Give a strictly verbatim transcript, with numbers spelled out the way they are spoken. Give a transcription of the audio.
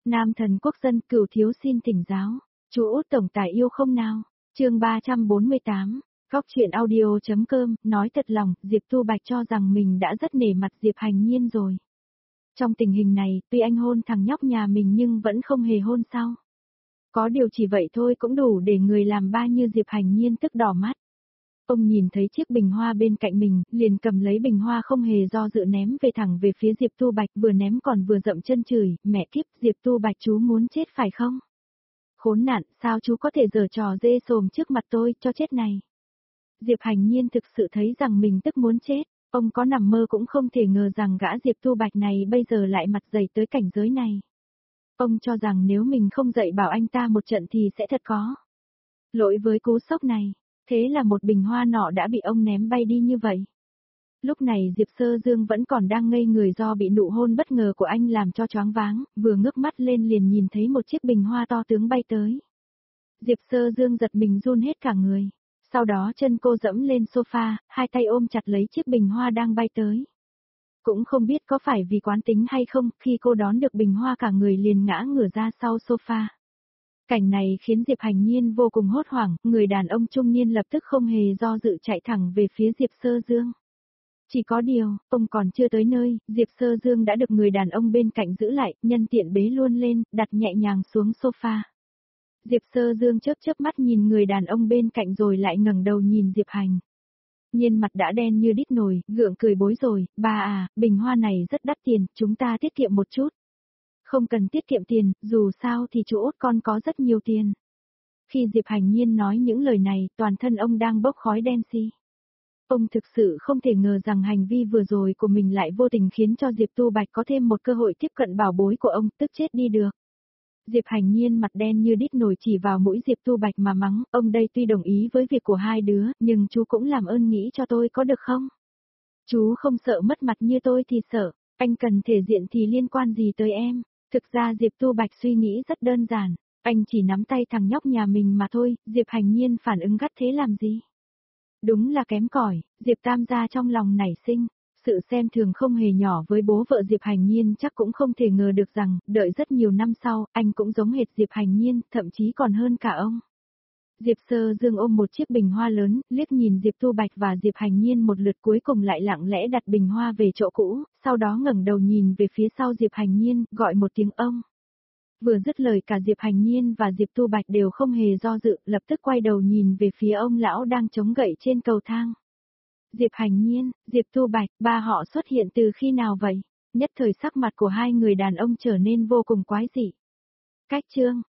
Nam thần quốc dân cửu thiếu xin thỉnh giáo. Chú Út tổng tài yêu không nào? Chương ba trăm bốn mươi tám. Góc truyện audio.com, nói thật lòng, Diệp Tu Bạch cho rằng mình đã rất nể mặt Diệp Hành Nhiên rồi. Trong tình hình này, tuy anh hôn thằng nhóc nhà mình nhưng vẫn không hề hôn sao. Có điều chỉ vậy thôi cũng đủ để người làm ba như Diệp Hành Nhiên tức đỏ mắt. Ông nhìn thấy chiếc bình hoa bên cạnh mình, liền cầm lấy bình hoa không hề do dự ném về thẳng về phía Diệp Tu Bạch, vừa ném còn vừa dậm chân chửi, mẹ kiếp, Diệp Tu Bạch chú muốn chết phải không? Khốn nạn, sao chú có thể giở trò dê sồm trước mặt tôi, cho chết này. Diệp Hành Nhiên thực sự thấy rằng mình tức muốn chết, ông có nằm mơ cũng không thể ngờ rằng gã Diệp Tu Bạch này bây giờ lại mặt dày tới cảnh giới này. Ông cho rằng nếu mình không dạy bảo anh ta một trận thì sẽ thật có lỗi với cú sốc này. Thế là một bình hoa nọ đã bị ông ném bay đi như vậy. Lúc này Diệp Sơ Dương vẫn còn đang ngây người do bị nụ hôn bất ngờ của anh làm cho choáng váng, vừa ngước mắt lên liền nhìn thấy một chiếc bình hoa to tướng bay tới. Diệp Sơ Dương giật mình run hết cả người. Sau đó chân cô dẫm lên sofa, hai tay ôm chặt lấy chiếc bình hoa đang bay tới. Cũng không biết có phải vì quán tính hay không, khi cô đón được bình hoa cả người liền ngã ngửa ra sau sofa. Cảnh này khiến Diệp Hành Nhiên vô cùng hốt hoảng, người đàn ông trung niên lập tức không hề do dự chạy thẳng về phía Diệp Sơ Dương. Chỉ có điều, ông còn chưa tới nơi, Diệp Sơ Dương đã được người đàn ông bên cạnh giữ lại, nhân tiện bế luôn lên, đặt nhẹ nhàng xuống sofa. Diệp Sơ Dương chớp chớp mắt nhìn người đàn ông bên cạnh rồi lại ngẩng đầu nhìn Diệp Hành Nhiên, mặt đã đen như đít nồi, gượng cười bối rối, ba à, bình hoa này rất đắt tiền, chúng ta tiết kiệm một chút. Không cần tiết kiệm tiền, dù sao thì chú Út con có rất nhiều tiền. Khi Diệp Hành Nhiên nói những lời này, toàn thân ông đang bốc khói đen xì. Ông thực sự không thể ngờ rằng hành vi vừa rồi của mình lại vô tình khiến cho Diệp Tu Bạch có thêm một cơ hội tiếp cận bảo bối của ông, tức chết đi được. Diệp Hành Nhiên mặt đen như đít nồi chỉ vào mũi Diệp Tu Bạch mà mắng, ông đây tuy đồng ý với việc của hai đứa, nhưng chú cũng làm ơn nghĩ cho tôi có được không? Chú không sợ mất mặt như tôi thì sợ, anh cần thể diện thì liên quan gì tới em? Thực ra Diệp Tu Bạch suy nghĩ rất đơn giản, anh chỉ nắm tay thằng nhóc nhà mình mà thôi, Diệp Hành Nhiên phản ứng gắt thế làm gì? Đúng là kém cỏi, Diệp Tam gia trong lòng nảy sinh, sự xem thường không hề nhỏ với bố vợ Diệp Hành Nhiên, chắc cũng không thể ngờ được rằng, đợi rất nhiều năm sau, anh cũng giống hệt Diệp Hành Nhiên, thậm chí còn hơn cả ông. Diệp Sơ Dương ôm một chiếc bình hoa lớn, liếc nhìn Diệp Tu Bạch và Diệp Hành Nhiên một lượt cuối cùng lại lặng lẽ đặt bình hoa về chỗ cũ, sau đó ngẩng đầu nhìn về phía sau Diệp Hành Nhiên, gọi một tiếng ông. Vừa dứt lời cả Diệp Hành Nhiên và Diệp Tu Bạch đều không hề do dự, lập tức quay đầu nhìn về phía ông lão đang chống gậy trên cầu thang. Diệp Hành Nhiên, Diệp Tu Bạch, ba họ xuất hiện từ khi nào vậy? Nhất thời sắc mặt của hai người đàn ông trở nên vô cùng quái dị. Cách chương